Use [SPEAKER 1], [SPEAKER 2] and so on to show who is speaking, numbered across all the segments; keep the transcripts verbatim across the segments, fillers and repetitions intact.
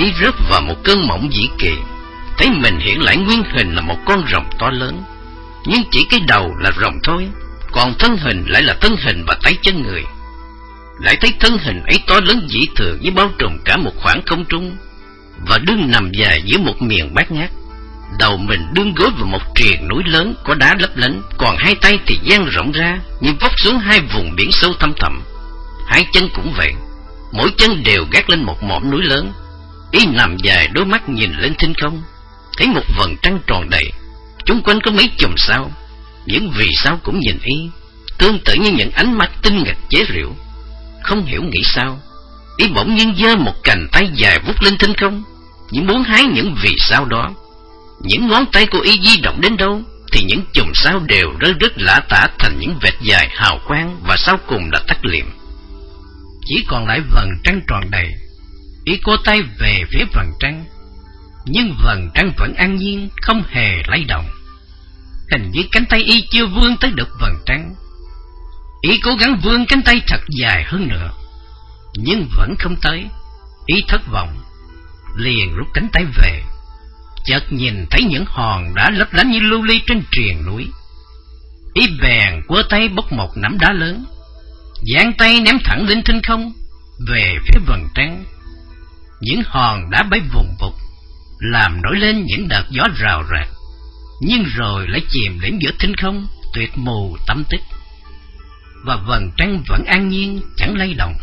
[SPEAKER 1] Ý rớt vào một cơn mộng dĩ kỳ, thấy mình hiện lại nguyên hình là một con rồng to lớn, nhưng chỉ cái đầu là rồng thôi, còn thân hình lại là thân hình và tay chân người. Lại thấy thân hình ấy to lớn dĩ thường như bao trùm cả một khoảng không trung, và đương nằm dài giữa một miền bát ngát. Đầu mình đương gối vào một triền núi lớn có đá lấp lánh, còn hai tay thì dang rộng ra như vóc xuống hai vùng biển sâu thăm thẳm. Hai chân cũng vậy, mỗi chân đều gác lên một mỏm núi lớn. Ý nằm dài, đôi mắt nhìn lên thinh không, thấy một vầng trăng tròn đầy, chung quanh có mấy chùm sao. Những vì sao cũng nhìn Ý, tương tự như những ánh mắt tinh nghịch chế rượu. Không hiểu nghĩ sao, Ý bỗng nhiên giơ một cành tay dài vút lên thinh không, như muốn hái những vì sao đó. Những ngón tay của Ý di động đến đâu thì những chùm sao đều rơi rớt lả tả thành những vệt dài hào quang, và sau cùng là tắt liệm. Chỉ còn lại vầng trăng tròn đầy. Ý cố tay về phía vầng trăng, nhưng vầng trăng vẫn an nhiên, không hề lay động. Hình như cánh tay Ý chưa vươn tới được vầng trăng. Ý cố gắng vươn cánh tay thật dài hơn nữa, nhưng vẫn không tới. Ý thất vọng, liền rút cánh tay về. Chợt nhìn thấy những hòn đá lấp lánh như lưu ly trên triền núi. Ý bèn quơ tay bốc một nắm đá lớn, giang tay ném thẳng lên thinh không, về phía vầng trăng. Những hòn đá bay vùng vụt, làm nổi lên những đợt gió rào rạc, nhưng rồi lại chìm đến giữa thinh không, tuyệt mù tâm tích. Và vầng trăng vẫn an nhiên, chẳng lay động.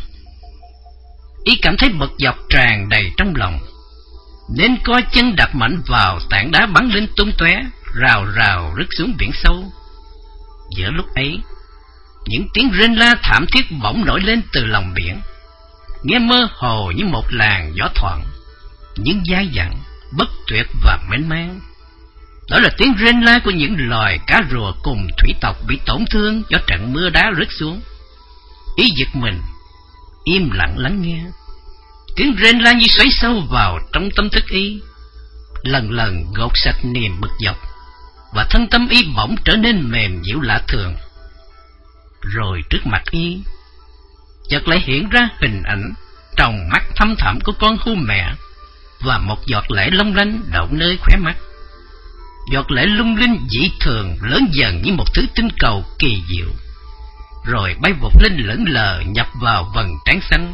[SPEAKER 1] Ý cảm thấy bực dọc tràn đầy trong lòng, nên co chân đạp mạnh vào tảng đá bắn lên tung tóe, rào rào rớt xuống biển sâu. Giữa lúc ấy, những tiếng rên la thảm thiết bỗng nổi lên từ lòng biển, nghe mơ hồ như một làn gió thoảng, nhưng dai dẳng, bất tuyệt và mênh mang. Đó là tiếng rên la của những loài cá rùa cùng thủy tộc bị tổn thương do trận mưa đá rớt xuống. Ý giật mình, im lặng lắng nghe. Tiếng rên la như xoáy sâu vào trong tâm thức Ý, lần lần gột sạch niềm bực dọc, và thân tâm Ý bỗng trở nên mềm dịu lạ thường. Rồi trước mặt Ý chợt lại hiện ra hình ảnh tròng mắt thâm thẳm của con hươu mẹ, và một giọt lệ long lanh đậu nơi khóe mắt. Giọt lệ lung linh dị thường lớn dần như một thứ tinh cầu kỳ diệu, rồi bay vụt lên lững lờ nhập vào vầng trăng xanh.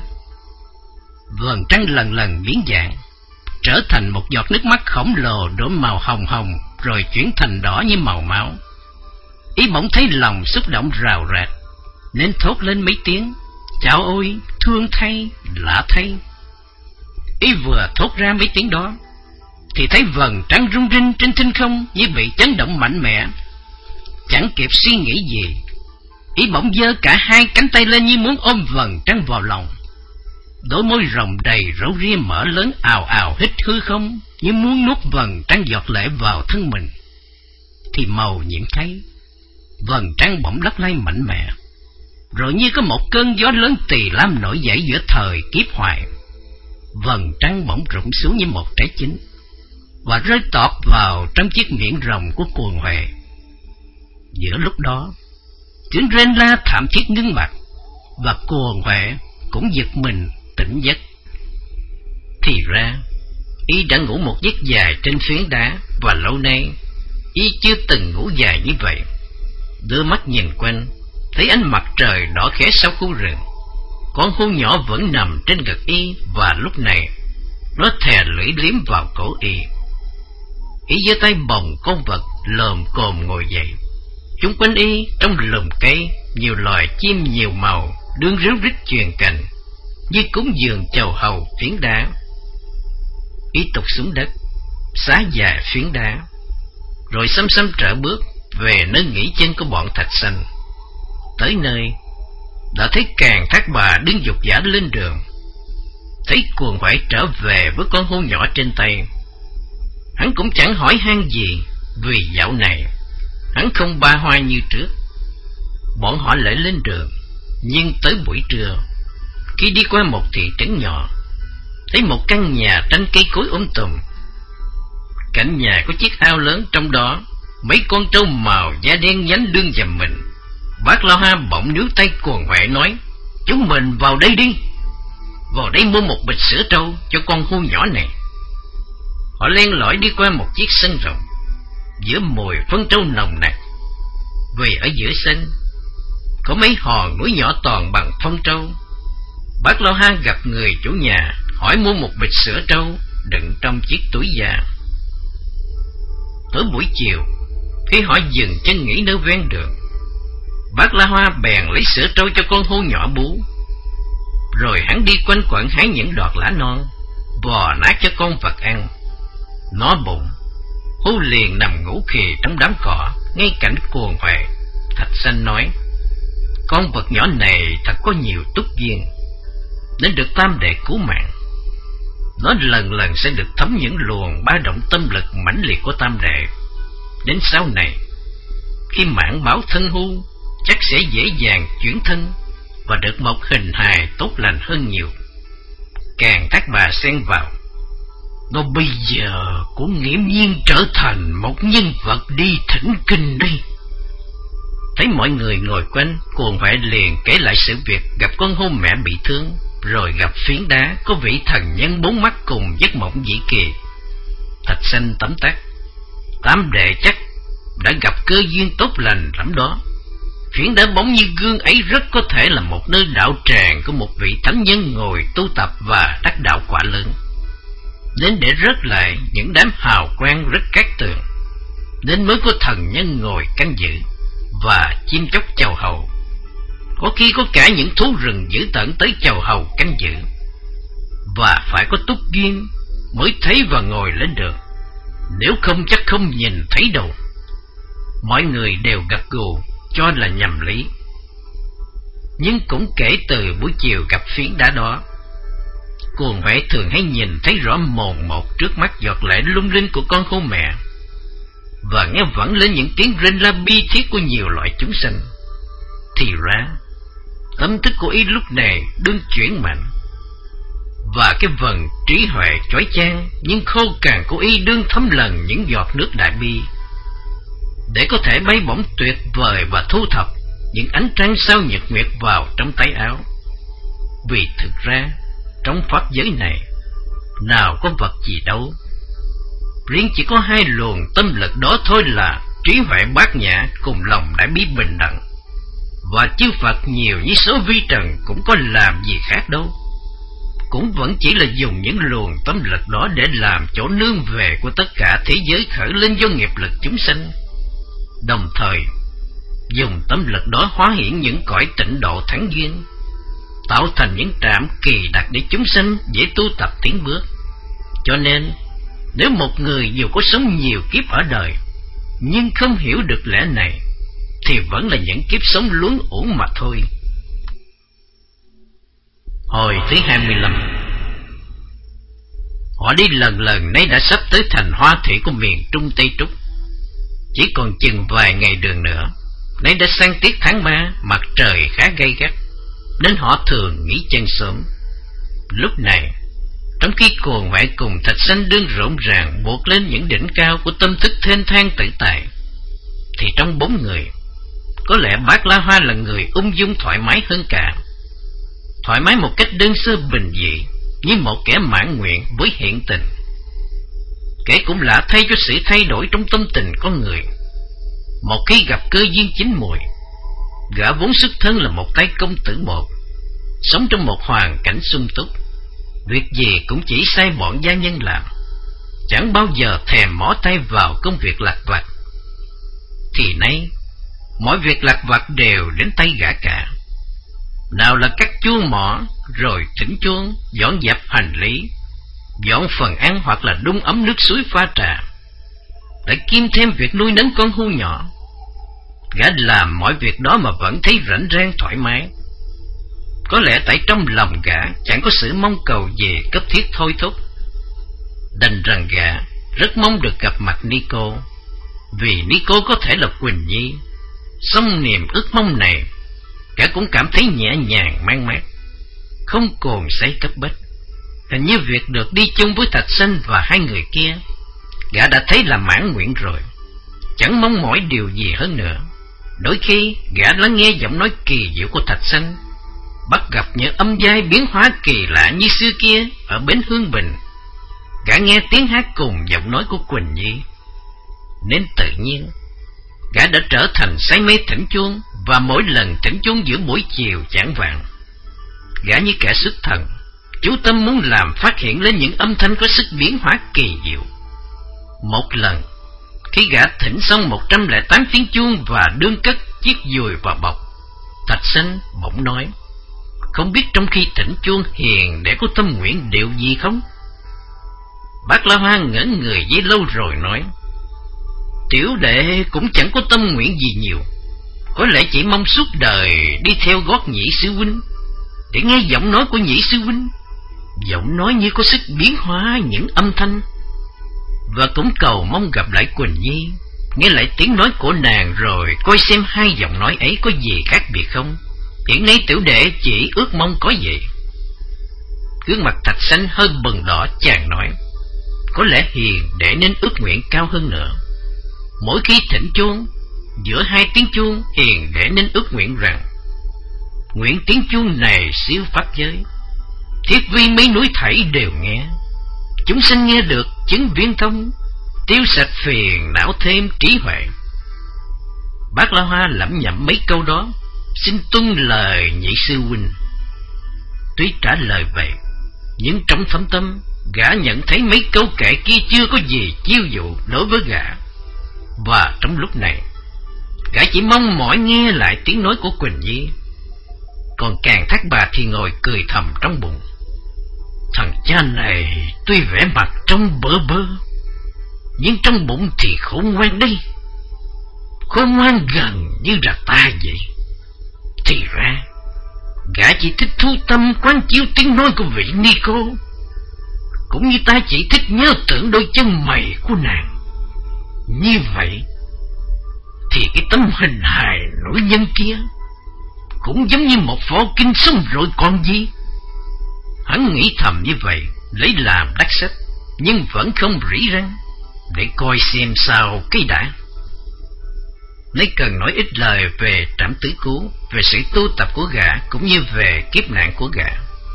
[SPEAKER 1] Vầng trăng lần lần biến dạng, trở thành một giọt nước mắt khổng lồ đổi màu hồng hồng, rồi chuyển thành đỏ như màu máu. Ý bỗng thấy lòng xúc động rào rạt, nên thốt lên mấy tiếng: "Chao ôi, thương thay, lạ thay." Ý vừa thốt ra mấy tiếng đó thì thấy vầng trăng rung rinh trên thinh không như bị chấn động mạnh mẽ. Chẳng kịp suy nghĩ gì, Ý bỗng giơ cả hai cánh tay lên như muốn ôm vầng trăng vào lòng. Đôi môi rồng đầy râu ria mở lớn ào ào hít hư không, như muốn nuốt vầng trăng giọt lệ vào thân mình. Thì màu nhiệm thấy vầng trăng bỗng lắc lay mạnh mẽ, rồi như có một cơn gió lớn tỳ lam nổi dậy giữa thời kiếp hoài. Vầng trăng bỗng rụng xuống như một trái chín, và rơi tọt vào trong chiếc miệng rồng của Cuồng Huệ. Giữa lúc đó, tiếng rên la thảm thiết ngưng bặt, và Cuồng Huệ cũng giật mình tỉnh giấc. Thì ra, Ý đã ngủ một giấc dài trên phiến đá, và lâu nay Ý chưa từng ngủ dài như vậy. Đưa mắt nhìn quanh, thấy ánh mặt trời đỏ khé sau khu rừng. Con hươu nhỏ vẫn nằm trên ngực Y, và lúc này nó thè lưỡi liếm vào cổ Y. Ý giơ tay bồng con vật lồm cồm ngồi dậy. Chung quanh Y trong lùm cây, nhiều loài chim nhiều màu đương ríu rít chuyền cành, như cúng dường chầu hầu phiến đá. Ý tụt xuống đất, xá dài phiến đá, rồi xăm xăm trở bước về nơi nghỉ chân của bọn thạch xanh. Tới nơi, đã thấy Càn Thác Bà đứng dục giả lên đường. Thấy Cuồng Huệ trở về với con hươu nhỏ trên tay, hắn cũng chẳng hỏi han gì, vì dạo này hắn không ba hoa như trước. Bọn họ lại lên đường, nhưng tới buổi trưa, khi đi qua một thị trấn nhỏ, thấy một căn nhà tranh cây cối um tùm. Cạnh nhà có chiếc ao lớn, trong đó mấy con trâu màu da đen nhánh đương dầm mình. Bác Lao Ha bỗng níu tay Cuồng Huệ nói: "Chúng mình vào đây đi." vào đây mua một bịch sữa trâu cho con hươu nhỏ này. Họ len lỏi đi qua một chiếc sân rộng, giữa mùi phân trâu nồng nặc. Vì ở giữa sân có mấy hòn núi nhỏ toàn bằng phân trâu. Bác La Hoa gặp người chủ nhà, hỏi mua một bịch sữa trâu đựng trong chiếc túi vàng. Tới buổi chiều, khi họ dừng chân nghỉ nơi ven đường, bác La Hoa bèn lấy sữa trâu cho con hươu nhỏ bú. Rồi hắn đi quanh quẩn hái những đọt lá non, bò nát cho con vật ăn. Nó bụng, hươu liền nằm ngủ khì trong đám cỏ, ngay cảnh cuồng hoè. Thạch Sanh nói, con vật nhỏ này thật có nhiều túc duyên, nên được Tam Đệ cứu mạng. Nó lần lần sẽ được thấm những luồng ba động tâm lực mãnh liệt của Tam Đệ. Đến sau này, khi mãn báo thân hưu, chắc sẽ dễ dàng chuyển thân và được một hình hài tốt lành hơn nhiều. Càng các bà xen vào, nó bây giờ cũng nghiễm nhiên trở thành một nhân vật đi thỉnh kinh đây. Thấy mọi người ngồi quanh, Cuồng Huệ liền kể lại sự việc gặp con hươu mẹ bị thương, rồi gặp phiến đá có vị thần nhân bốn mắt cùng giấc mộng dĩ kỳ. Thạch Sanh tấm tắc, Tam Đệ chắc đã gặp cơ duyên tốt lành lắm đó. Phiến đá bóng như gương ấy rất có thể là một nơi đạo tràng của một vị thánh nhân ngồi tu tập và đắc đạo quả lớn. Đến để rớt lại những đám hào quang rất cát tường, nên mới có thần nhân ngồi canh giữ và chim chóc chầu hầu. Có khi có cả những thú rừng dữ tợn tới chầu hầu canh giữ, và phải có túc duyên mới thấy và ngồi lên được, nếu không chắc không nhìn thấy đâu. Mọi người đều gật gù cho là nhầm lý. Nhưng cũng kể từ buổi chiều gặp phiến đá đó, Cuồng Huệ thường hay nhìn thấy rõ mồn một trước mắt giọt lệ lung linh của con hươu mẹ, và nghe vẳng lên những tiếng rên la bi thiết của nhiều loại chúng sanh. Thì ra tâm thức của y lúc này đương chuyển mạnh, và cái vần trí huệ chói chang nhưng khô cằn của y đương thấm lần những giọt nước đại bi, để có thể bay bổng tuyệt vời và thu thập những ánh trăng sao nhật nguyệt vào trong tay áo. Vì thực ra trong pháp giới này nào có vật gì đâu, riêng chỉ có hai luồng tâm lực đó thôi là trí huệ bát nhã cùng lòng đại bi bình đẳng. Và chư Phật nhiều như số vi trần cũng có làm gì khác đâu, cũng vẫn chỉ là dùng những luồng tâm lực đó để làm chỗ nương về của tất cả thế giới khởi lên do nghiệp lực chúng sanh, đồng thời dùng tâm lực đó hóa hiển những cõi tịnh độ thắng duyên, tạo thành những trạm kỳ đặc để chúng sanh dễ tu tập tiến bước. Cho nên nếu một người dù có sống nhiều kiếp ở đời nhưng không hiểu được lẽ này, thì vẫn là những kiếp sống luống uổng mà thôi. Hồi thứ hai mươi lăm, họ đi lần lần nay đã sắp tới thành Hoa Thủy của miền Trung Tây Trúc. Chỉ còn chừng vài ngày đường nữa, nay đã sang tiết tháng ba, mặt trời khá gay gắt, nên họ thường nghỉ chân sớm. Lúc này, trong khi Cuồng Huệ cùng Thạch Sanh đương rộn ràng buộc lên những đỉnh cao của tâm thức thênh thang tự tại, thì trong bốn người, có lẽ bác La Hoa là người ung dung thoải mái hơn cả. Thoải mái một cách đơn sơ bình dị, như một kẻ mãn nguyện với hiện tình. Kể cũng lạ thay cho sự thay đổi trong tâm tình con người. Một khi gặp cơ duyên chín mùi, gã vốn xuất thân là một tay công tử một, sống trong một hoàn cảnh sung túc, việc gì cũng chỉ sai bọn gia nhân làm, chẳng bao giờ thèm mỏ tay vào công việc lặt vặt. Thì nay mọi việc lặt vặt đều đến tay gã cả, nào là cắt chuông mỏ, rồi thỉnh chuông, dọn dẹp hành lý, dọn phần ăn hoặc là đun ấm nước suối pha trà, để kiêm thêm việc nuôi nấng con hươu nhỏ. Gã làm mọi việc đó mà vẫn thấy rảnh rang thoải mái. Có lẽ tại trong lòng gã chẳng có sự mong cầu gì cấp thiết thôi thúc. Đành rằng gã rất mong được gặp mặt Nico, vì Nico có thể là Quỳnh Nhi. Xong niềm ước mong này, gã cũng cảm thấy nhẹ nhàng mang mát, không cồn say cấp bách. Hình như việc được đi chung với Thạch Sanh và hai người kia, gã đã thấy là mãn nguyện rồi, chẳng mong mỏi điều gì hơn nữa. Đôi khi gã lắng nghe giọng nói kỳ diệu của Thạch Sanh, bắt gặp những âm giai biến hóa kỳ lạ như xưa kia ở bến Hương Bình. Gã nghe tiếng hát cùng giọng nói của Quỳnh Nhi, nên tự nhiên gã đã trở thành say mê thỉnh chuông, và mỗi lần thỉnh chuông giữa buổi chiều chạng vạng, gã như kẻ xuất thần, chú tâm muốn làm phát hiện lên những âm thanh có sức biến hóa kỳ diệu. Một lần, khi gã thỉnh xong một trăm lẻ tám tiếng chuông và đương cất chiếc dùi vào bọc, Thạch Sanh bỗng nói: "Không biết trong khi thỉnh chuông hiền để có tâm nguyện điều gì không?" Bác La Hoa ngẩn người với lâu rồi nói: "Tiểu đệ cũng chẳng có tâm nguyện gì nhiều, có lẽ chỉ mong suốt đời đi theo gót Nhị sư huynh, để nghe giọng nói của Nhị sư huynh, giọng nói như có sức biến hóa những âm thanh, và cũng cầu mong gặp lại Quỳnh Nhi, nghe lại tiếng nói của nàng, rồi coi xem hai giọng nói ấy có gì khác biệt không. Hiện nay tiểu đệ chỉ ước mong có vậy." Gương mặt Thạch Sanh hơi bừng đỏ, chàng nói: "Có lẽ hiền để nên ước nguyện cao hơn nữa. Mỗi khi thỉnh chuông, giữa hai tiếng chuông, hiền để nên ước nguyện rằng: nguyện tiếng chuông này siêu pháp giới, thiết vi mấy núi thảy đều nghe, chúng sinh nghe được chứng viên thông, tiêu sạch phiền não thêm trí huệ." Bác La Hoa lẩm nhẩm mấy câu đó: "Xin tuân lời Nhị sư huynh." Tuy trả lời vậy, nhưng trong thâm tâm gã nhận thấy mấy câu kệ kia chưa có gì chiêu dụ đối với gã, và trong lúc này gã chỉ mong mỏi nghe lại tiếng nói của Quỳnh Nhi. Còn Càn Thác Bà thì ngồi cười thầm trong bụng: "Thằng cha này tuy vẻ mặt trông bơ bơ, nhưng trong bụng thì khôn ngoan đây, khôn ngoan gần như là ta vậy. Thì ra gã chỉ thích thu tâm quán chiếu tiếng nói của vị ni cô, cũng như ta chỉ thích nhớ tưởng đôi chân mày của nàng. Như vậy thì cái tấm hình hài nổi nhân kia cũng giống như một vỏ kinh xong rồi còn gì." Hắn nghĩ thầm như vậy, lấy làm đắc sách, nhưng vẫn không rỉ răng, để coi xem sao cái đã. Lấy cần nói ít lời về Trảm Tứ Cứu, về sự tu tập của gã, cũng như về kiếp nạn của gã.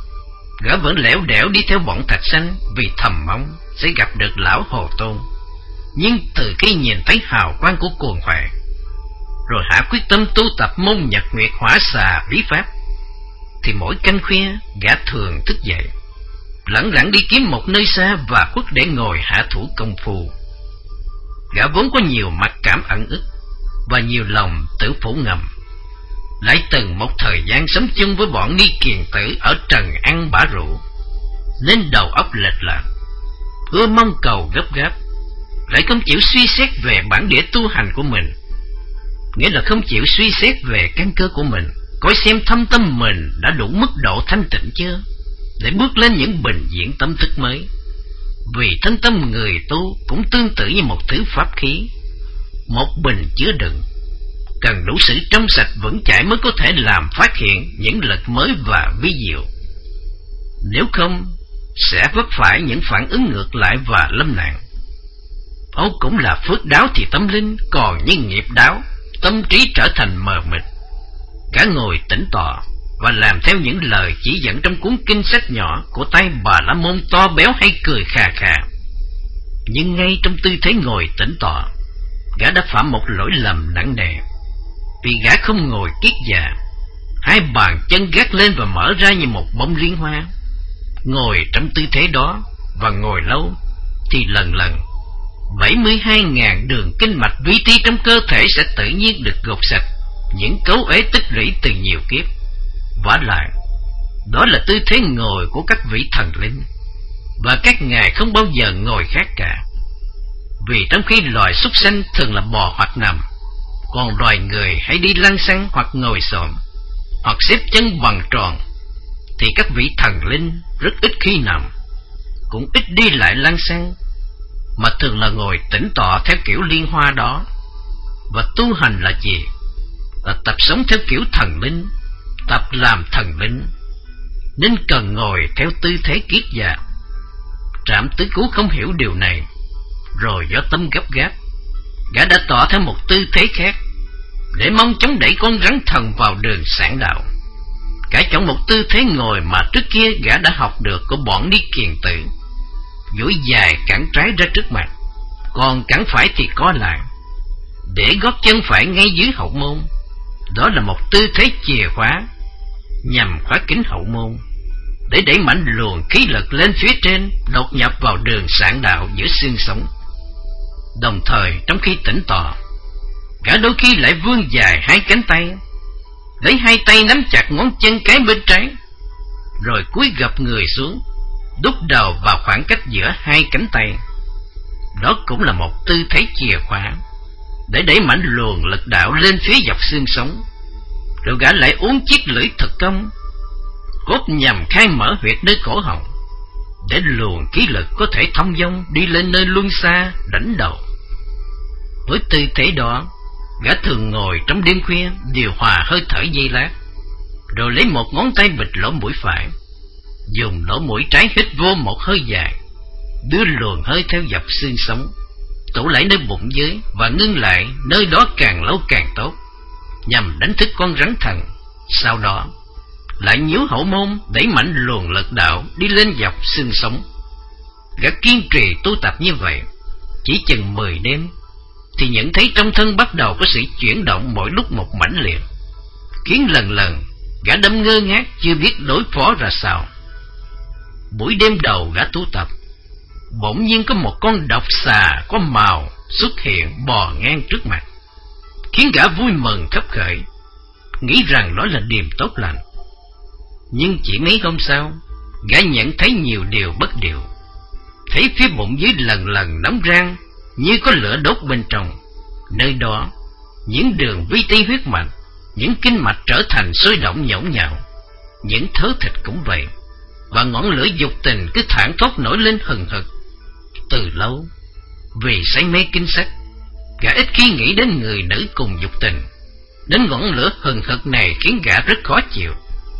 [SPEAKER 1] Gã vẫn lẻo đẻo đi theo bọn Thạch Sanh, vì thầm mong sẽ gặp được lão Hồ Tôn. Nhưng từ khi nhìn thấy hào quang của cuồng huệ, rồi hạ quyết tâm tu tập môn Nhật Nguyệt Hỏa Xà bí pháp, thì mỗi canh khuya gã thường thức dậy, lẳng lặng đi kiếm một nơi xa và khuất để ngồi hạ thủ công phu. Gã vốn có nhiều mặc cảm ẩn ức và nhiều lòng tử phủ ngầm, lại từng một thời gian sống chung với bọn ni kiền tử ở trần ăn bả rượu, nên đầu óc lệch lạc, ưa mong cầu gấp gáp, lại không chịu suy xét về bản địa tu hành của mình, nghĩa là không chịu suy xét về căn cơ của mình, coi xem thâm tâm mình đã đủ mức độ thanh tịnh chưa, để bước lên những bình diện tâm thức mới. Vì thân tâm người tu cũng tương tự như một thứ pháp khí, một bình chứa đựng, cần đủ sự trong sạch vững chãi mới có thể làm phát hiện những lực mới và vi diệu. Nếu không, sẽ vấp phải những phản ứng ngược lại và lâm nạn. Âu cũng là phước đáo thì tâm linh, còn như nghiệp đáo, tâm trí trở thành mờ mịt. Cả ngồi tĩnh tọa và làm theo những lời chỉ dẫn trong cuốn kinh sách nhỏ của tay Bà La Môn to béo hay cười khà khà. Nhưng ngay trong tư thế ngồi tĩnh tọa, gã đã phạm một lỗi lầm nặng nề, vì gã không ngồi kiết già, hai bàn chân gác lên và mở ra như một bông liên hoa. Ngồi trong tư thế đó và ngồi lâu thì lần lần bảy mươi hai nghìn đường kinh mạch vi ti trong cơ thể sẽ tự nhiên được gột sạch những cấu uế tích lũy từ nhiều kiếp. Vả lại, đó là tư thế ngồi của các vị thần linh, và các ngài không bao giờ ngồi khác cả. Vì trong khi loài súc sanh thường là bò hoặc nằm, còn loài người hay đi lăn xăng hoặc ngồi xổm, hoặc xếp chân bằng tròn, thì các vị thần linh rất ít khi nằm, cũng ít đi lại lăn xăng, mà thường là ngồi tĩnh tọa theo kiểu liên hoa đó. Và tu hành là gì? Là tập sống theo kiểu thần linh, tập làm thần linh, nên cần ngồi theo tư thế kiết già. Trảm Tứ Cứu không hiểu điều này, rồi do tâm gấp gáp, gã đã tỏ theo một tư thế khác, để mong chống đẩy con rắn thần vào đường sảng đạo. Gã chọn một tư thế ngồi mà trước kia gã đã học được của bọn ni kiền tử, duỗi dài cẳng trái ra trước mặt, còn cẳng phải thì co lại, để gót chân phải ngay dưới hậu môn. Đó là một tư thế chìa khóa nhằm khóa kín hậu môn, để đẩy mạnh luồng khí lực lên phía trên, đột nhập vào đường sạn đạo giữa xương sống. Đồng thời trong khi tĩnh tọa, gã đôi khi lại vươn dài hai cánh tay, lấy hai tay nắm chặt ngón chân cái bên trái, rồi cúi gập người xuống, đút đầu vào khoảng cách giữa hai cánh tay. Đó cũng là một tư thế chìa khóa để đẩy mạnh luồng lực đạo lên phía dọc xương sống. Rồi gã lại uống chiếc lưỡi thực công, cốt nhằm khai mở huyệt nơi cổ họng, để luồng khí lực có thể thông dong đi lên nơi luân xa đỉnh đầu. Với tư thế đó, gã thường ngồi trong đêm khuya điều hòa hơi thở giây lát, rồi lấy một ngón tay bịt lỗ mũi phải, dùng lỗ mũi trái hít vô một hơi dài, đưa luồng hơi theo dọc xương sống, tụ lại nơi bụng dưới và ngưng lại nơi đó càng lâu càng tốt, nhằm đánh thức con rắn thần. Sau đó lại nhíu hậu môn, đẩy mạnh luồng lực đạo đi lên dọc xương sống. Gã kiên trì tu tập như vậy chỉ chừng mười đêm, thì nhận thấy trong thân bắt đầu có sự chuyển động mỗi lúc một mãnh liệt, khiến lần lần gã đâm ngơ ngác chưa biết đối phó ra sao. Buổi đêm đầu gã tu tập, bỗng nhiên có một con độc xà có màu xuất hiện bò ngang trước mặt, khiến gã vui mừng khấp khởi, nghĩ rằng đó là điềm tốt lành. Nhưng chỉ mấy hôm sau, gã nhận thấy nhiều điều bất điều, thấy phía bụng dưới lần lần nóng rang như có lửa đốt bên trong. Nơi đó, những đường vi ti huyết mạch, những kinh mạch trở thành sôi động nhõng nhạo, những thớ thịt cũng vậy, và ngọn lửa dục tình cứ thảng thốt nổi lên hừng hực. Từ lâu, vì say mê kinh sách, gã ít khi nghĩ đến người nữ cùng dục tình. Đến ngọn lửa hừng hực này khiến gã rất khó chịu.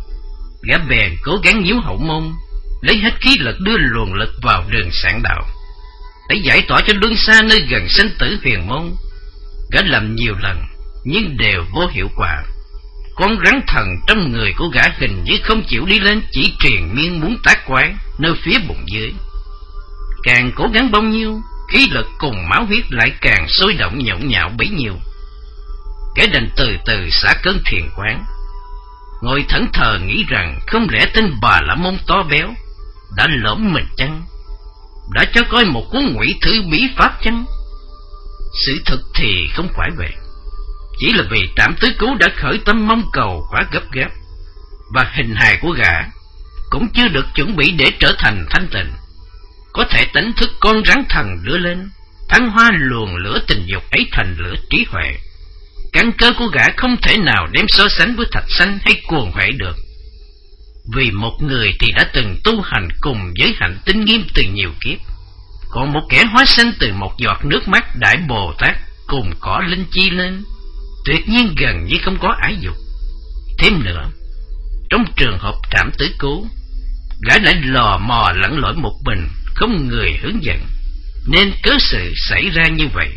[SPEAKER 1] Gã bèn cố gắng nhíu hậu môn, lấy hết khí lực đưa luồng lực vào đường sạn đạo, để giải tỏa cho luân xa nơi gần sinh tử huyền môn. Gã làm nhiều lần nhưng đều vô hiệu quả. Con rắn thần trong người của gã hình như không chịu đi lên, chỉ triền miên muốn tác quái nơi phía bụng dưới. Càng cố gắng bao nhiêu, khí lực cùng máu huyết lại càng sôi động nhộn nhạo bấy nhiêu. Gã đành từ từ xả cơn thiền quán, ngồi thẫn thờ nghĩ rằng không lẽ tên Bà La Môn to béo đã lỡm mình chăng, đã cho coi một cuốn ngụy thư bí pháp chăng? Sự thực thì không phải vậy, chỉ là vì Trạm Tứ Cứu đã khởi tâm mong cầu quá gấp gáp, và hình hài của gã cũng chưa được chuẩn bị để trở thành thanh tịnh, có thể đánh thức con rắn thần lửa lên, thăng hoa luồng lửa tình dục ấy thành lửa trí huệ. Căn cơ của gã không thể nào đem so sánh với thạch xanh hay cuồng huệ được, vì một người thì đã từng tu hành cùng với hạnh tinh nghiêm từ nhiều kiếp, còn một kẻ hóa sinh từ một giọt nước mắt Đại Bồ Tát cùng cỏ linh chi lên, tuyệt nhiên gần như không có ái dục. Thêm nữa, trong trường hợp Trạm Tứ Cứu, gã lại lò mò lẫn lội một mình, không người hướng dẫn, nên cớ sự xảy ra như vậy.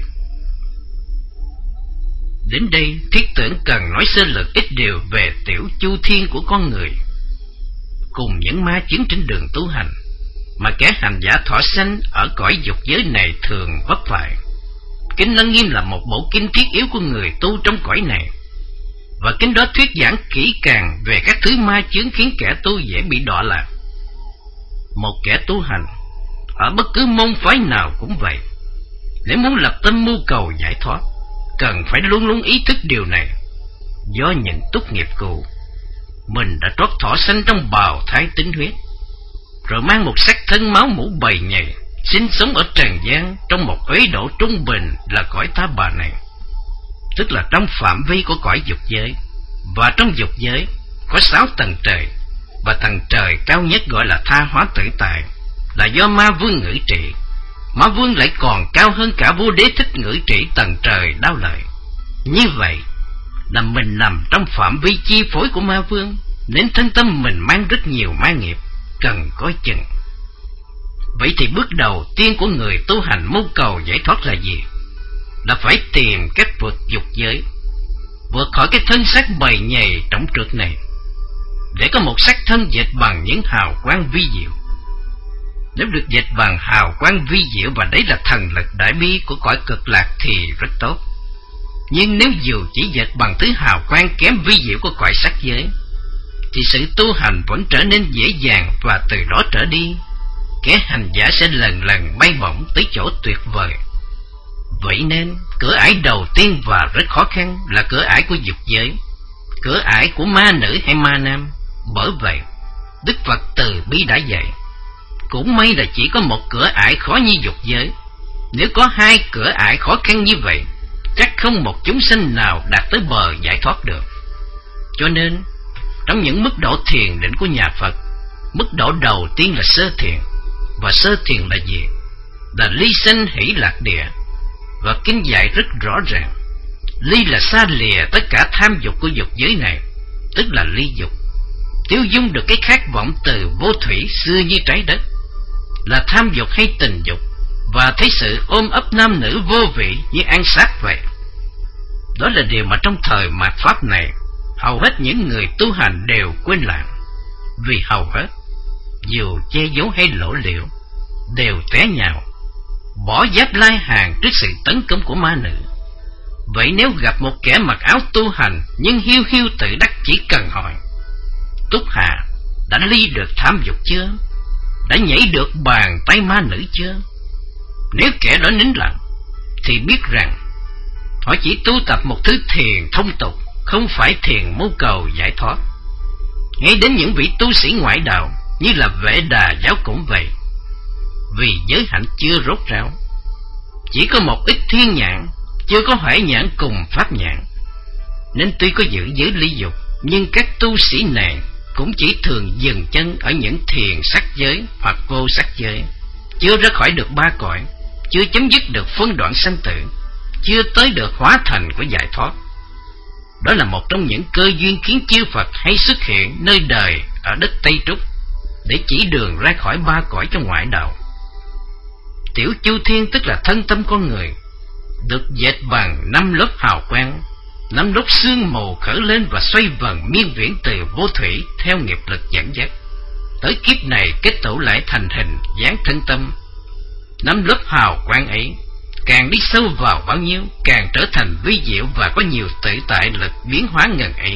[SPEAKER 1] Đến đây, Thiết Tưởng cần nói sơ lược ít điều về tiểu chu thiên của con người, cùng những ma chứng trên đường tu hành mà kẻ hành giả thọ sanh ở cõi dục giới này thường vấp phải. Kinh Lăng Nghiêm là một bộ kinh thiết yếu của người tu trong cõi này, và kinh đó thuyết giảng kỹ càng về các thứ ma chướng khiến kẻ tu dễ bị đọa lạc. Một kẻ tu hành ở bất cứ môn phái nào cũng vậy, nếu muốn lập tâm mưu cầu giải thoát, cần phải luôn luôn ý thức điều này. Do những túc nghiệp cũ, mình đã trót thọ sanh trong bào thai tinh huyết, rồi mang một sắc thân máu mủ bầy nhầy, sinh sống ở trần gian trong một uế độ trung bình là cõi Ta Bà này, tức là trong phạm vi của cõi dục giới. Và trong dục giới có sáu tầng trời, và tầng trời cao nhất gọi là Tha Hóa Tự Tại, là do ma vương ngự trị. Ma vương lại còn cao hơn cả vua Đế Thích ngự trị tầng trời Đao Lợi. Như vậy là mình nằm trong phạm vi chi phối của ma vương, nên thân tâm mình mang rất nhiều ma nghiệp, cần coi chừng. Vậy thì bước đầu tiên của người tu hành mưu cầu giải thoát là gì? Là phải tìm cách vượt dục giới, vượt khỏi cái thân xác bầy nhầy trọng trược này. để có một sắc thân dệt bằng những hào quang vi diệu. Nếu được dệt bằng hào quang vi diệu và đấy là thần lực đại bi của cõi cực lạc thì rất tốt. Nhưng nếu dù chỉ dệt bằng thứ hào quang kém vi diệu của cõi sắc giới, thì sự tu hành vẫn trở nên dễ dàng, và từ đó trở đi, kẻ hành giả sẽ lần lần bay bổng tới chỗ tuyệt vời. Vậy nên, cửa ải đầu tiên và rất khó khăn là cửa ải của dục giới, cửa ải của ma nữ hay ma nam. Bởi vậy, Đức Phật từ bi đã dạy, cũng may là chỉ có một cửa ải khó như dục giới. Nếu có hai cửa ải khó khăn như vậy, chắc không một chúng sinh nào đạt tới bờ giải thoát được. Cho nên, trong những mức độ thiền định của nhà Phật, mức độ đầu tiên là sơ thiền. Và sơ thiền là gì? Là ly sanh hỷ lạc địa. Và kinh dạy rất rõ ràng, ly là xa lìa tất cả tham dục của dục giới này, tức là ly dục, tiêu dung được cái khát vọng từ vô thủy xưa như trái đất, là tham dục hay tình dục, và thấy sự ôm ấp nam nữ vô vị như ăn xác vậy. Đó là điều mà trong thời mạt Pháp này, hầu hết những người tu hành đều quên lãng. Vì hầu hết, dù che giấu hay lộ liễu, đều té nhào, bỏ giáp lai hàng trước sự tấn công của ma nữ. Vậy nếu gặp một kẻ mặc áo tu hành nhưng hiu hiu tự đắc, chỉ cần hỏi: Túc Hà, đã ly được tham dục chưa? Đã nhảy được bàn tay ma nữ chưa? Nếu kẻ đó nín lặng, thì biết rằng họ chỉ tu tập một thứ thiền thông tục, không phải thiền mưu cầu giải thoát. Ngay đến những vị tu sĩ ngoại đạo như là Vệ Đà giáo cũng vậy. Vì giới hạnh chưa rốt ráo, chỉ có một ít thiên nhãn, chưa có huệ nhãn cùng pháp nhãn, nên tuy có giữ giới ly dục, nhưng các tu sĩ này cũng chỉ thường dừng chân ở những thiền sắc giới hoặc vô sắc giới, chưa ra khỏi được ba cõi, chưa chấm dứt được phân đoạn sanh tử, chưa tới được hóa thành của giải thoát. Đó là một trong những cơ duyên khiến chư Phật hay xuất hiện nơi đời ở đất Tây Trúc, để chỉ đường ra khỏi ba cõi trong ngoại đạo. Tiểu Chu Thiên tức là thân tâm con người, được dệt bằng năm lớp hào quang, năm lớp sương mù khởi lên và xoay vần miên viễn từ vô thủy theo nghiệp lực dẫn dắt, tới kiếp này kết tụ lại thành hình dáng thân tâm. Năm lớp hào quang ấy càng đi sâu vào bao nhiêu, càng trở thành vi diệu và có nhiều tự tại lực biến hóa ngần ấy.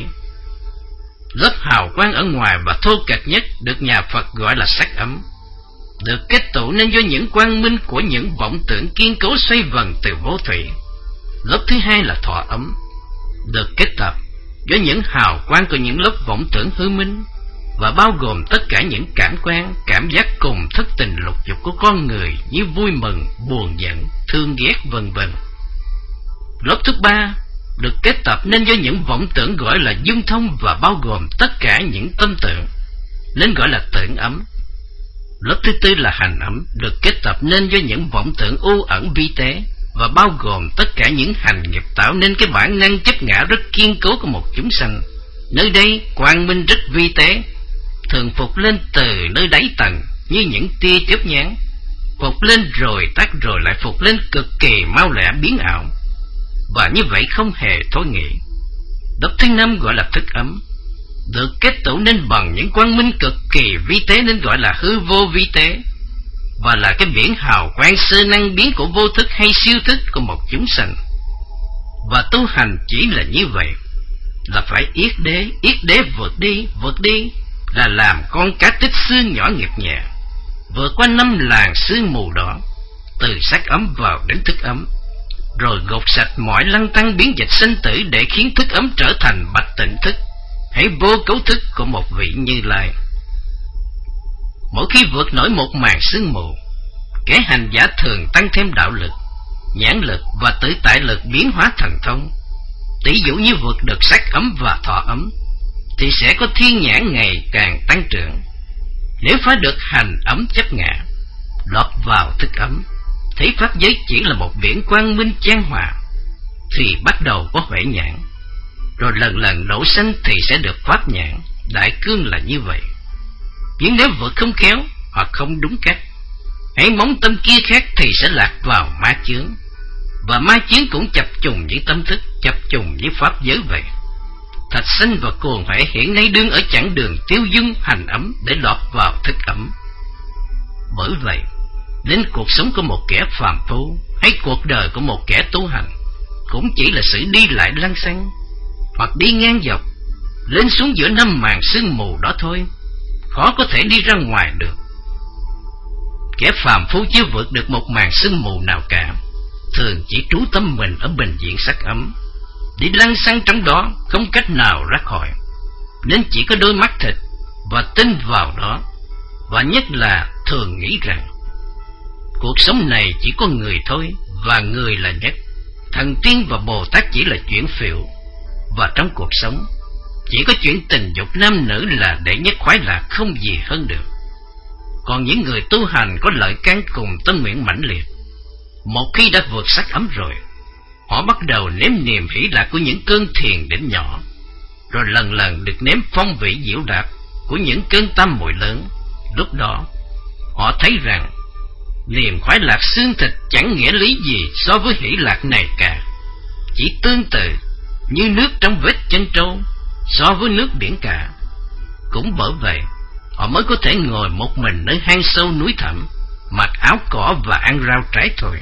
[SPEAKER 1] Lớp hào quang ở ngoài và thô kệch nhất được nhà Phật gọi là sắc ấm, được kết tụ nên do những quang minh của những vọng tưởng kiên cố xoay vần từ vô thủy. Lớp thứ hai là thọ ấm, được kết tập do những hào quang của những lớp vọng tưởng hư minh, và bao gồm tất cả những cảm quan, cảm giác cùng thất tình lục dục của con người như vui mừng, buồn giận, thương ghét vân vân. Lớp thứ ba được kết tập nên do những vọng tưởng gọi là dung thông, và bao gồm tất cả những tâm tưởng, nên gọi là tưởng ấm. Lớp thứ tư là hành ấm, được kết tập nên do những vọng tưởng u ẩn vi tế, và bao gồm tất cả những hành nghiệp tạo nên cái bản năng chấp ngã rất kiên cố của một chúng sanh. Nơi đây quang minh rất vi tế, thường phục lên từ nơi đáy tầng như những tia chớp nhoáng, phục lên rồi tắt rồi lại phục lên cực kỳ mau lẹ biến ảo, và như vậy không hề thối nghĩ. Lớp thứ năm gọi là thức ấm, được kết tụ nên bằng những quang minh cực kỳ vi tế nên gọi là hư vô vi tế, và là cái biển hào quang sơ năng biến của vô thức hay siêu thức của một chúng sanh. Và tu hành chỉ là như vậy, là phải yết đế, yết đế vượt đi, vượt đi, là làm con cá tích xương nhỏ nghiệp nhẹ, vượt qua năm làn sương mù đỏ, từ sắc ấm vào đến thức ấm, rồi gột sạch mọi lăng tăng biến dịch sinh tử, để khiến thức ấm trở thành bạch tịnh thức hay vô cấu thức của một vị Như Lai. Mỗi khi vượt nổi một màn sương mù, kẻ hành giả thường tăng thêm đạo lực, nhãn lực và tự tại lực biến hóa thần thông. Tỷ dụ như vượt được sắc ấm và thọ ấm, thì sẽ có thiên nhãn ngày càng tăng trưởng. Nếu phá được hành ấm chấp ngã, lọt vào thức ấm, thấy pháp giới chỉ là một biển quang minh chan hòa, thì bắt đầu có huệ nhãn, rồi lần lần đổ sanh thì sẽ được pháp nhãn. Đại cương là như vậy. Nhưng nếu vượt không khéo hoặc không đúng cách, hãy móng tâm kia khác thì sẽ lạc vào ma chướng, và ma chướng cũng chập trùng với tâm thức, chập trùng với pháp giới vậy. Thạch Sanh và Cồn Huệ hiện nay đương ở chặng đường tiêu dung hành ấm để lọt vào thức ấm. Bởi vậy, đến cuộc sống của một kẻ phàm phu hay cuộc đời của một kẻ tu hành cũng chỉ là sự đi lại lăng xăng hoặc đi ngang dọc lên xuống giữa năm màn sương mù đó thôi, khó có thể đi ra ngoài được. Kẻ phàm phu chưa vượt được một màn sương mù nào cả, thường chỉ trú tâm mình ở bình diện sắc ấm, đi lăn xăng trong đó không cách nào ra khỏi, nên chỉ có đôi mắt thịt và tin vào đó, và nhất là thường nghĩ rằng cuộc sống này chỉ có người thôi và người là nhất, thần tiên và Bồ Tát chỉ là chuyện phiệu, và trong cuộc sống chỉ có chuyện tình dục nam nữ là đệ nhất khoái lạc, không gì hơn được. Còn những người tu hành có lợi can cùng tâm nguyện mãnh liệt, một khi đã vượt sắc ấm rồi, họ bắt đầu nếm niềm hỷ lạc của những cơn thiền định nhỏ, rồi lần lần được nếm phong vị diệu đạt của những cơn tam muội lớn. Lúc đó họ thấy rằng niềm khoái lạc xương thịt chẳng nghĩa lý gì so với hỷ lạc này cả, chỉ tương tự như nước trong vết chân trâu so với nước biển cả. Cũng bởi vậy họ mới có thể ngồi một mình nơi hang sâu núi thẳm, mặc áo cỏ và ăn rau trái thôi.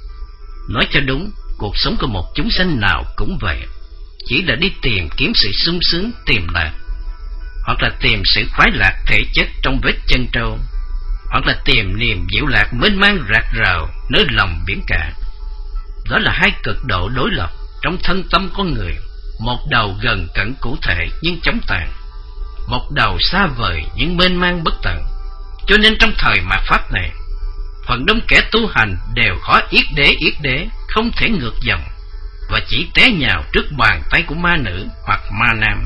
[SPEAKER 1] Nói cho đúng, cuộc sống của một chúng sanh nào cũng vậy, chỉ là đi tìm kiếm sự sung sướng tìm lạc, hoặc là tìm sự khoái lạc thể chất trong vết chân trâu, hoặc là tìm niềm diệu lạc mênh mang rạc rào nơi lòng biển cả. Đó là hai cực độ đối lập trong thân tâm con người, một đầu gần cận cụ thể nhưng chóng tàn, một đầu xa vời nhưng mênh mang bất tận. Cho nên trong thời mạt Pháp này, phần đông kẻ tu hành đều khó yết đế yết đế, không thể ngược dòng, và chỉ té nhào trước bàn tay của ma nữ hoặc ma nam.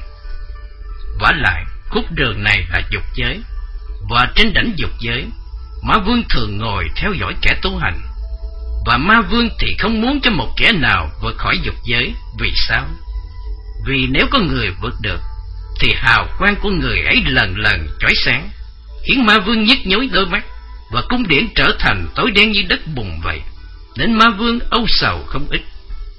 [SPEAKER 1] Vả lại, khúc đường này là dục giới, và trên đỉnh dục giới, ma vương thường ngồi theo dõi kẻ tu hành, và ma vương thì không muốn cho một kẻ nào vượt khỏi dục giới. Vì sao? Vì nếu có người vượt được, thì hào quang của người ấy lần lần chói sáng, khiến ma vương nhức nhối đôi mắt, và cung điện trở thành tối đen như đất bùn vậy, nên ma vương âu sầu không ít.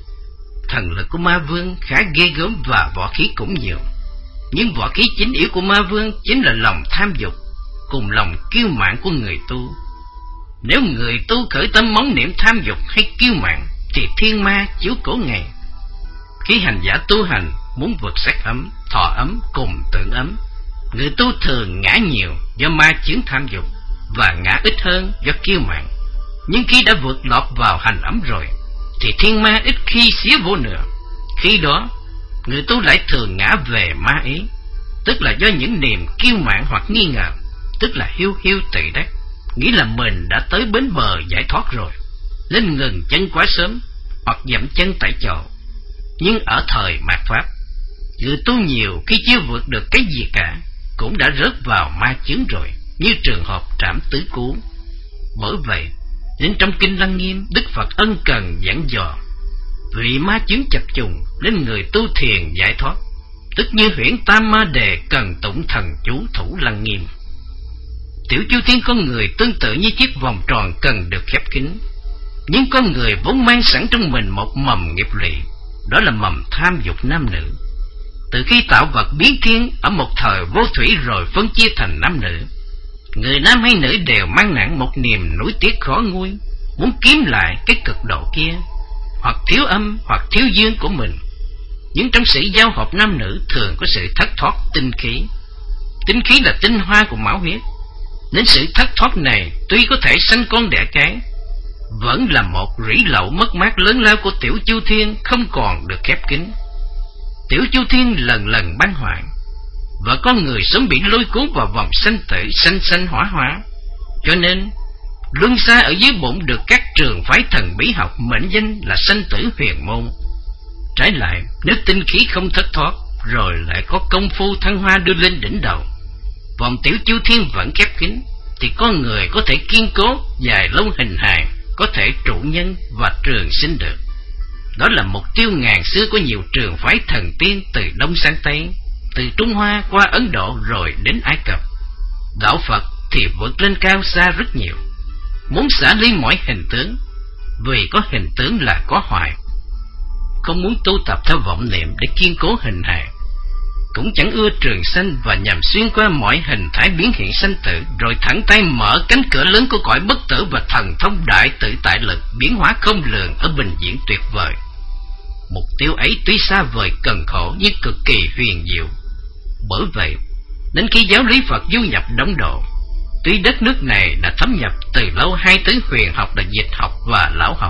[SPEAKER 1] Thần lực của ma vương khá ghê gớm và võ khí cũng nhiều, nhưng võ khí chính yếu của ma vương chính là lòng tham dục cùng lòng kiêu mạn của người tu. Nếu người tu khởi tâm móng niệm tham dục hay kiêu mạn, thì thiên ma chiếu cổ ngày. Khi hành giả tu hành muốn vượt sắc ấm, thọ ấm cùng tưởng ấm, người tu thường ngã nhiều do ma chướng tham dục, và ngã ít hơn do kiêu mạn. Nhưng khi đã vượt lọt vào hành ấm rồi, thì thiên ma ít khi xía vô nữa. Khi đó người tu lại thường ngã về ma ý, tức là do những niềm kiêu mạn hoặc nghi ngờ, tức là hiu hiu tự đắc, nghĩ là mình đã tới bến bờ giải thoát rồi, nên ngừng chân quá sớm hoặc dậm chân tại chỗ. Nhưng ở thời mạt Pháp, người tu nhiều khi chưa vượt được cái gì cả cũng đã rớt vào ma chướng rồi, như trường hợp Trảm Tứ Cú. Bởi vậy nên trong Kinh Lăng Nghiêm, Đức Phật ân cần dặn dò, vì ma chướng chập trùng nên người tu thiền giải thoát, tức như huyễn tam ma đề cần tụng thần chú thủ Lăng Nghiêm. Tiểu Chu Thiên con người tương tự như chiếc vòng tròn cần được khép kín, nhưng con người vốn mang sẵn trong mình một mầm nghiệp lụy, đó là mầm tham dục nam nữ. Từ khi tạo vật biến thiên ở một thời vô thủy rồi phân chia thành nam nữ, người nam hay nữ đều mang nặng một niềm nuối tiếc khó nguôi, muốn kiếm lại cái cực độ kia, hoặc thiếu âm hoặc thiếu dương của mình. Nhưng trong sự giao hợp nam nữ thường có sự thất thoát tinh khí. Tinh khí là tinh hoa của máu huyết, nên sự thất thoát này tuy có thể sanh con đẻ cái, vẫn là một rỉ lậu mất mát lớn lao của Tiểu Chu Thiên không còn được khép kín. Tiểu Chu Thiên lần lần ban hoại, và con người sớm bị lôi cuốn vào vòng sanh tử sanh sanh hỏa hóa. Cho nên luân xa ở dưới bụng được các trường phái thần bí học mệnh danh là sanh tử huyền môn. Trái lại, nếu tinh khí không thất thoát, rồi lại có công phu thăng hoa đưa lên đỉnh đầu, vòng Tiểu Chu Thiên vẫn khép kín, thì con người có thể kiên cố dài lâu hình hài, có thể trụ nhân và trường sinh được. Đó là mục tiêu ngàn xưa của nhiều trường phái thần tiên từ Đông sang Tây, từ Trung Hoa qua Ấn Độ rồi đến Ai Cập. Đạo Phật thì vượt lên cao xa rất nhiều, muốn xả ly mọi hình tướng, vì có hình tướng là có hoại. Không muốn tu tập theo vọng niệm để kiên cố hình hài, cũng chẳng ưa trường sanh và nhằm xuyên qua mọi hình thái biến hiện sanh tử, rồi thẳng tay mở cánh cửa lớn của cõi bất tử và thần thông đại tự tại lực biến hóa không lường ở bình diện tuyệt vời. Mục tiêu ấy tuy xa vời cần khổ nhưng cực kỳ huyền diệu. Bởi vậy đến khi giáo lý Phật du nhập Đông Độ, tuy đất nước này đã thấm nhập từ lâu hai thứ huyền học là dịch học và lão học,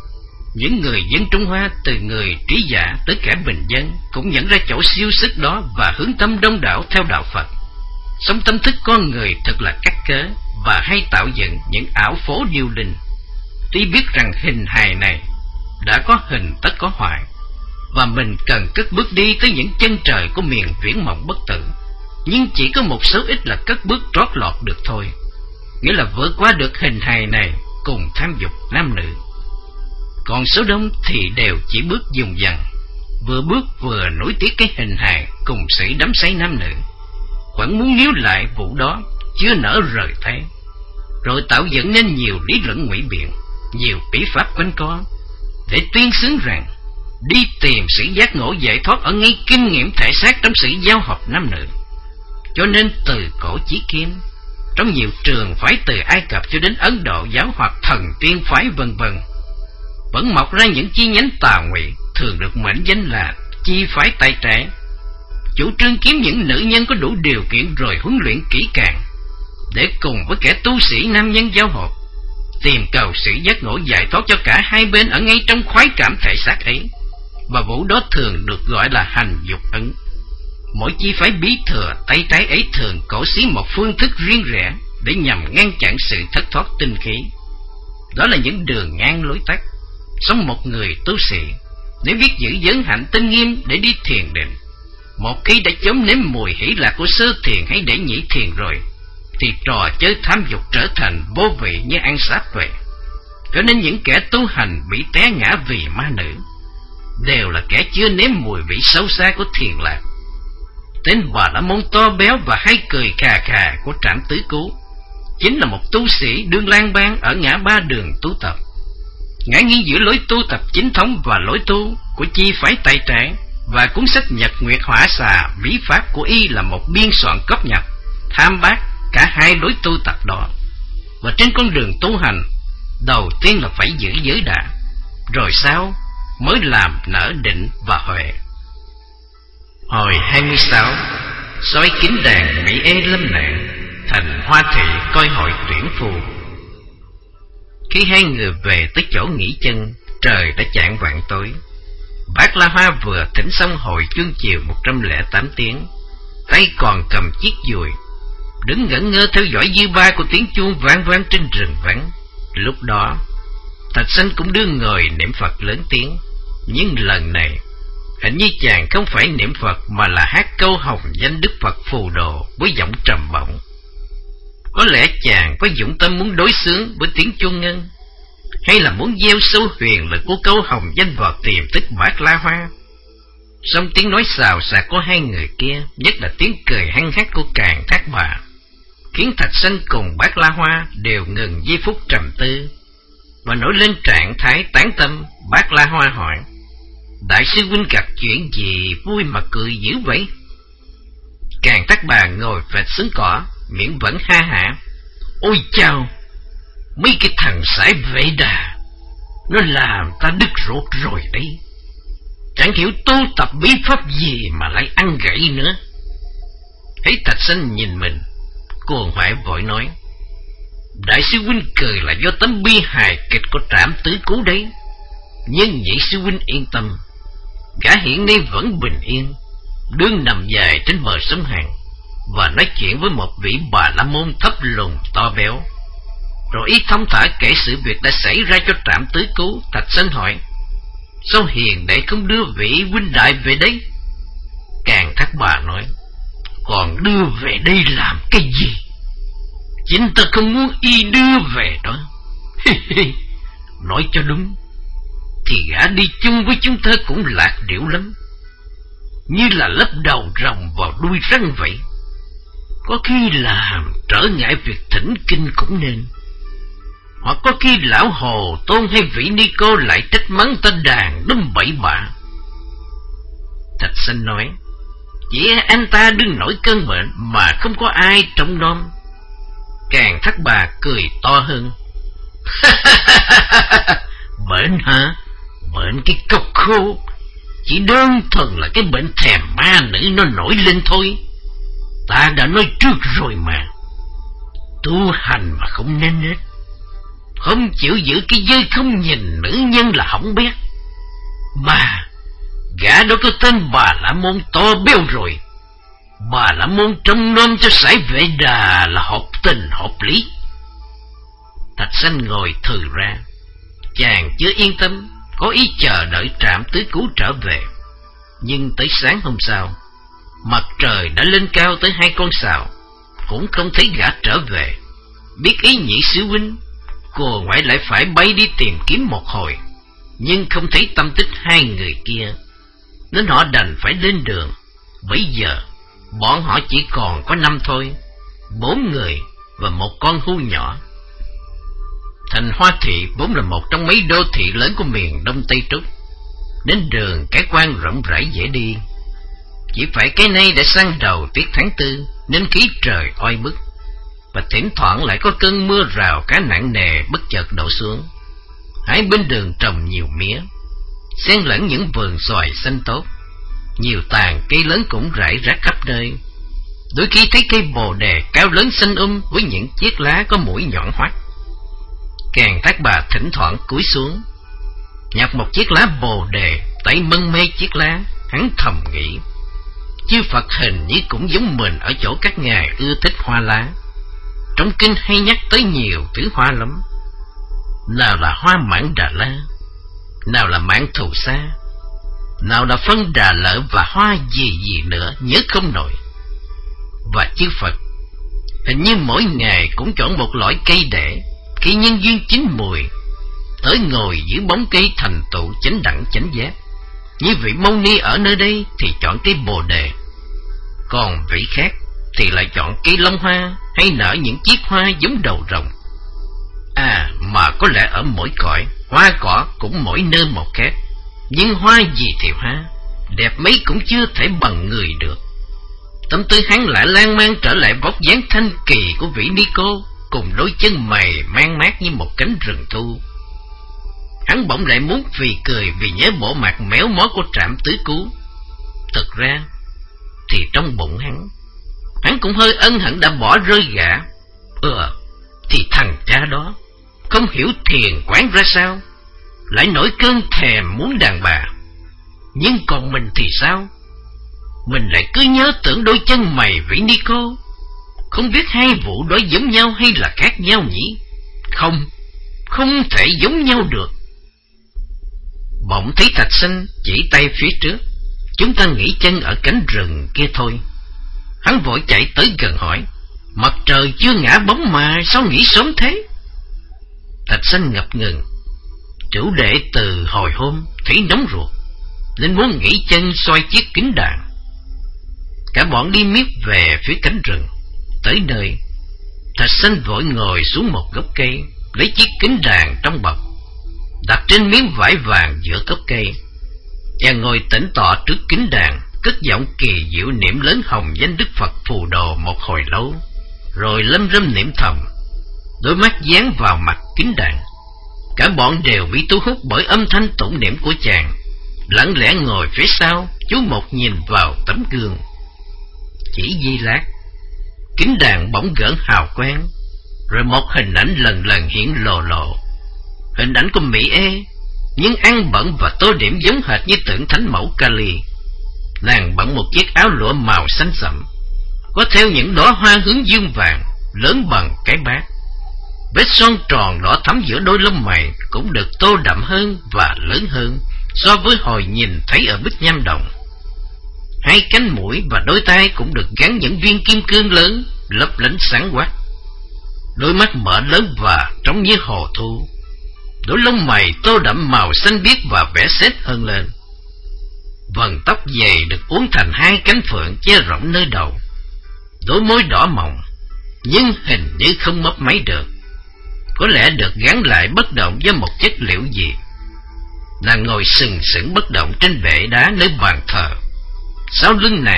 [SPEAKER 1] những người dân Trung Hoa từ người trí giả tới kẻ bình dân cũng nhận ra chỗ siêu sức đó và hướng tâm đông đảo theo đạo Phật. Sống tâm thức con người thật là cắt cớ và hay tạo dựng những ảo phố điêu linh. Tuy biết rằng hình hài này đã có hình tất có hoại, và mình cần cất bước đi tới những chân trời của miền viễn mộng bất tử, nhưng chỉ có một số ít là cất bước trót lọt được thôi, nghĩa là vượt qua được hình hài này cùng tham dục nam nữ. Còn số đông thì đều chỉ bước dùng dằng, vừa bước vừa nối tiếc cái hình hài cùng sĩ đắm say nam nữ, vẫn muốn níu lại vụ đó chưa nỡ rời tay, rồi tạo dựng nên nhiều lý luận ngụy biện, nhiều bí pháp quanh co để tuyên xứng rằng đi tìm sự giác ngộ giải thoát ở ngay kinh nghiệm thể xác trong sự giao hợp nam nữ. Cho nên từ cổ chí kim, trong nhiều trường phái từ Ai Cập cho đến Ấn Độ giáo hoặc thần tiên phái vân vân, vẫn mọc ra những chi nhánh tà ngụy thường được mệnh danh là chi phái tay trái, chủ trương kiếm những nữ nhân có đủ điều kiện rồi huấn luyện kỹ càng để cùng với kẻ tu sĩ nam nhân giao hợp, tìm cầu sự giác ngộ giải thoát cho cả hai bên ở ngay trong khoái cảm thể xác ấy, và vụ đó thường được gọi là hành dục ấn. Mỗi chi phái bí thừa tay trái ấy thường cổ xí một phương thức riêng rẽ để nhằm ngăn chặn sự thất thoát tinh khí. Đó là những đường ngang lối tắt. Sống một người tu sĩ nếu biết giữ giới hạnh tinh nghiêm để đi thiền định, một khi đã chấm nếm mùi hỷ lạc của sơ thiền hay để nhị thiền rồi, thì trò chơi tham dục trở thành vô vị như ăn sáp vậy. Cho nên những kẻ tu hành bị té ngã vì ma nữ đều là kẻ chưa nếm mùi vị sâu xa của thiền lạc. Tên Bà La Môn to béo và hay cười khà khà của Trảm Tứ Cứu chính là một tu sĩ đương lang bang ở ngã ba đường tu tập, ngã nghiêng giữa lối tu tập chính thống và lối tu của chi phái tay trái, và cuốn sách Nhật Nguyệt Hỏa Xà bí pháp của y là một biên soạn cóp nhặt tham bác cả hai lối tu tập đó. Và trên con đường tu hành, đầu tiên là phải giữ giới đã, rồi sau mới làm nở định và huệ. Hồi hai mươi sáu, soi kính đàn Mỹ Ê lâm nạn, thành Hoa Thị coi hội tuyển phù. Khi hai người về tới chỗ nghỉ chân, trời đã chạng vạng tối. Bác La Hoa vừa thỉnh xong hồi chuông chiều một trăm lẻ tám tiếng, tay còn cầm chiếc dùi, đứng ngẩn ngơ theo dõi dư ba của tiếng chuông vang vang trên rừng vắng. Lúc đó Thạch Sanh cũng đưa ngồi niệm Phật lớn tiếng, nhưng lần này hình như chàng không phải niệm Phật mà là hát câu hồng danh Đức Phật Phù Đồ với giọng trầm bổng. Có lẽ chàng có dũng tâm muốn đối xướng với tiếng chuông ngân, hay là muốn gieo sâu huyền lực của câu hồng danh vào tiềm thức Bác La Hoa. Song tiếng nói xào xạc của hai người kia, nhất là tiếng cười hăng hắc của Càn Thác Bà, khiến Thạch Sanh cùng Bác La Hoa đều ngừng giây phút trầm tư và nổi lên trạng thái tán tâm. Bác La Hoa hỏi: Đại sư huynh gặp chuyện gì vui mà cười dữ vậy? Càn Thác Bà ngồi phệt xuống cỏ, miệng vẫn ha hả: Ôi chao, mấy cái thằng sải vệ đà, nó làm ta đứt ruột rồi đấy. Chẳng hiểu tu tập bí pháp gì mà lại ăn gãy nữa. Thấy Thạch Sanh nhìn mình, cuồng hoại vội nói: Đại sư huynh cười là do tấm bi hài kịch của Trảm Tứ Cứu đấy. Nhưng nhị sư huynh yên tâm, gã hiện nay vẫn bình yên, đương nằm dài trên bờ sông Hàn và nói chuyện với một vị Bà La Môn thấp lùn to béo. Rồi ý thông thả kể sự việc đã xảy ra cho Trảm Tứ Cứu. Thạch Sanh hỏi: Sao hiền đệ không đưa vị huynh đại về đây? Càn Thác Bà nói: Còn đưa về đây làm cái gì? Chính ta không muốn y đưa về đó. Nói cho đúng thì gã đi chung với chúng ta cũng lạc điệu lắm, như là lấp đầu rồng vào đuôi rắn vậy. Có khi làm trở ngại việc thỉnh kinh cũng nên, hoặc có khi lão Hồ Tôn hay vị ni cô lại trách mắng ta đàn đâm bậy bạ. Thạch Sanh nói: Chỉ anh ta đương nổi cơn bệnh mà không có ai trông nom. Càng Thác Bà cười to hơn. Bệnh hả? Bệnh cái cốc khô. Chỉ đơn thuần là cái bệnh thèm ma nữ nó nổi lên thôi. Ta đã nói trước rồi mà. Tu hành mà không nên hết, không chịu giữ cái giới không nhìn nữ nhân là hỏng bét. Mà gã đó có tên Bà La Môn to béo rồi. Bà La Môn trông nom cho sải Vệ Đà là hợp tình hợp lý. Thạch Sanh ngồi thừ ra. Chàng chưa yên tâm, có ý chờ đợi Trạm Tứ Cứu trở về. Nhưng tới sáng hôm sau, mặt trời đã lên cao tới hai con sào, cũng không thấy gã trở về. Biết ý Nhị sư huynh, cô ngoại lại phải bay đi tìm kiếm một hồi, nhưng không thấy tâm tích hai người kia, nên họ đành phải lên đường. Bây giờ bọn họ chỉ còn có năm thôi, bốn người và một con hươu nhỏ. Thành Hoa Thị vốn là một trong mấy đô thị lớn của miền Đông Tây Trúc, đến đường cái quan rộng rãi dễ đi. Chỉ phải cái nay đã sang đầu tiết tháng tư nên khí trời oi bức, và thỉnh thoảng lại có cơn mưa rào cá nặng nề bất chợt đổ xuống. Hai bên đường trồng nhiều mía, xen lẫn những vườn xoài xanh tốt. Nhiều tàn cây lớn cũng rải rác khắp nơi. Đôi khi thấy cây bồ đề cao lớn xanh um với những chiếc lá có mũi nhọn hoắt. Càng Thác Bà thỉnh thoảng cúi xuống nhặt một chiếc lá bồ đề, tay mân mê chiếc lá. Hắn thầm nghĩ, chư Phật hình như cũng giống mình ở chỗ các ngài ưa thích hoa lá. Trong kinh hay nhắc tới nhiều thứ hoa lắm. Nào là hoa mãng Đà La, nào là mãng Thù Sa, nào là phân Đà Lợ và hoa gì gì nữa nhớ không nổi. Và chư Phật hình như mỗi ngày cũng chọn một loại cây để khi nhân duyên chín mùi tới ngồi dưới bóng cây thành tựu chánh đẳng chánh giác. Như vị Mâu Ni ở nơi đây thì chọn cây bồ đề, còn vị khác thì lại chọn cây long hoa hay nở những chiếc hoa giống đầu rồng. À, mà có lẽ ở mỗi cõi, hoa cỏ cũng mỗi nơi một khác. Nhưng hoa gì thì hoa, đẹp mấy cũng chưa thể bằng người được. Tâm tư hắn lại lan man trở lại vóc dáng thanh kỳ của vị ni cô, cùng đôi chân mày man mát như một cánh rừng thu. Hắn bỗng lại muốn phì cười vì nhớ bộ mặt méo mó của Trạm Tứ Cứu. Thực ra thì trong bụng hắn, hắn cũng hơi ân hận đã bỏ rơi gã. Ừ, thì thằng cha đó không hiểu thiền quán ra sao, lại nổi cơn thèm muốn đàn bà. Nhưng còn mình thì sao? Mình lại cứ nhớ tưởng đôi chân mày vị ni cô. Không biết hai vụ đó giống nhau hay là khác nhau nhỉ? Không, không thể giống nhau được. Bỗng thấy Thạch Sanh chỉ tay phía trước. Chúng ta nghỉ chân ở cánh rừng kia thôi. Hắn vội chạy tới gần hỏi, mặt trời chưa ngã bóng mà sao nghỉ sớm thế? Thạch Sanh ngập ngừng. Chủ đệ từ hồi hôm thấy nóng ruột nên muốn nghỉ chân xoay chiếc kính đàn. Cả bọn đi miết về phía cánh rừng. Tới nơi, Thạch Sanh vội ngồi xuống một gốc cây, lấy chiếc kính đàn trong bọc, đặt trên miếng vải vàng giữa gốc cây. Chàng ngồi tĩnh tọa trước kính đàn, cất giọng kỳ diệu niệm lớn hồng danh Đức Phật Phù Đồ một hồi lâu, rồi lâm râm niệm thầm. Đôi mắt dán vào mặt kính đàn. Cả bọn đều bị thu hút bởi âm thanh tụng niệm của chàng, lặng lẽ ngồi phía sau, chú một nhìn vào tấm gương. Chỉ giây lát, kính đàn bỗng gợn hào quang, rồi một hình ảnh lần lần hiện lộ lộ. Hình ảnh của Mỹ Ê, nhưng ăn bận và tô điểm giống hệt như tượng thánh mẫu Kali. Nàng bận một chiếc áo lụa màu xanh sẫm, có theo những đóa hoa hướng dương vàng, lớn bằng cái bát. Vết son tròn đỏ thắm giữa đôi lông mày cũng được tô đậm hơn và lớn hơn so với hồi nhìn thấy ở Bích Nham Đồng. Hai cánh mũi và đôi tay cũng được gắn những viên kim cương lớn, lấp lánh sáng quắc. Đôi mắt mở lớn và trông như hồ thu. Đôi lông mày tô đậm màu xanh biếc và vẽ sét hơn lên. Vầng tóc dày được uốn thành hai cánh phượng che rộng nơi đầu. Đôi môi đỏ mọng, nhưng hình như không mấp máy được. Có lẽ được gắn lại bất động với một chất liệu gì. Nàng ngồi sừng sững bất động trên bệ đá nơi bàn thờ. Sau lưng nàng,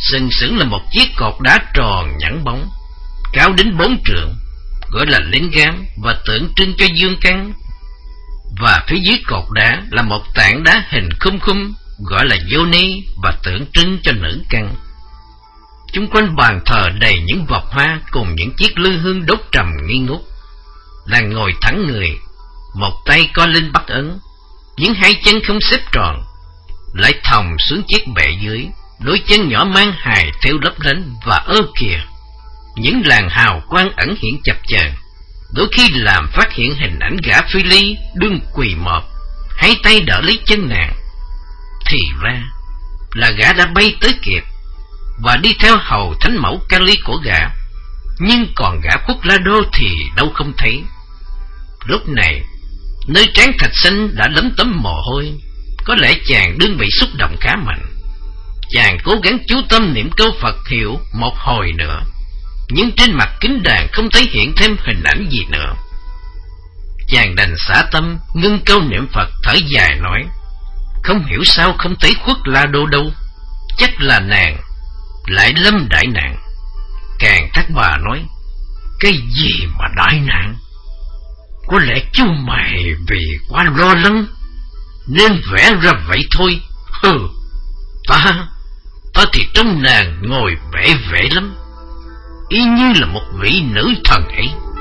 [SPEAKER 1] Sừng sững là một chiếc cột đá tròn nhẵn bóng, cao đến bốn trượng, gọi là lính gám và tượng trưng cho dương căn. Và phía dưới cột đá là một tảng đá hình khum khum, gọi là yoni và tượng trưng cho nữ căn. Chung quanh bàn thờ đầy những vọc hoa cùng những chiếc lư hương đốt trầm nghi ngút. Là ngồi thẳng người, một tay co lên bắt ấn, những hai chân không xếp tròn, lại thòng xuống chiếc bệ dưới, đôi chân nhỏ mang hài theo lấp lánh. Và ơ kìa, những làn hào quang ẩn hiện chập chờn, đôi khi làm phát hiện hình ảnh gã phi ly đương quỳ mọp, hai tay đỡ lấy chân nàng. Thì ra là gã đã bay tới kịp và đi theo hầu thánh mẫu Kali của gã, nhưng còn gã Khuất La Đô thì đâu không thấy. Lúc này, nơi trán thạch xanh đã lấm tấm mồ hôi, có lẽ chàng đương bị xúc động khá mạnh. Chàng cố gắng chú tâm niệm câu Phật hiệu một hồi nữa, nhưng trên mặt kính đàn không thấy hiện thêm hình ảnh gì nữa. Chàng đành xả tâm, ngưng câu niệm Phật, thở dài nói: không hiểu sao không thấy Khuất La Đô đâu, chắc là nàng lại lâm đại nạn. Càng Thác Bà nói: cái gì mà đại nạn? Có lẽ chú mày vì quá lo lắng nên vẽ ra vậy thôi. Hừ, ta ta thì trông nàng ngồi vẻ vẻ lắm, y như là một vị nữ thần ấy.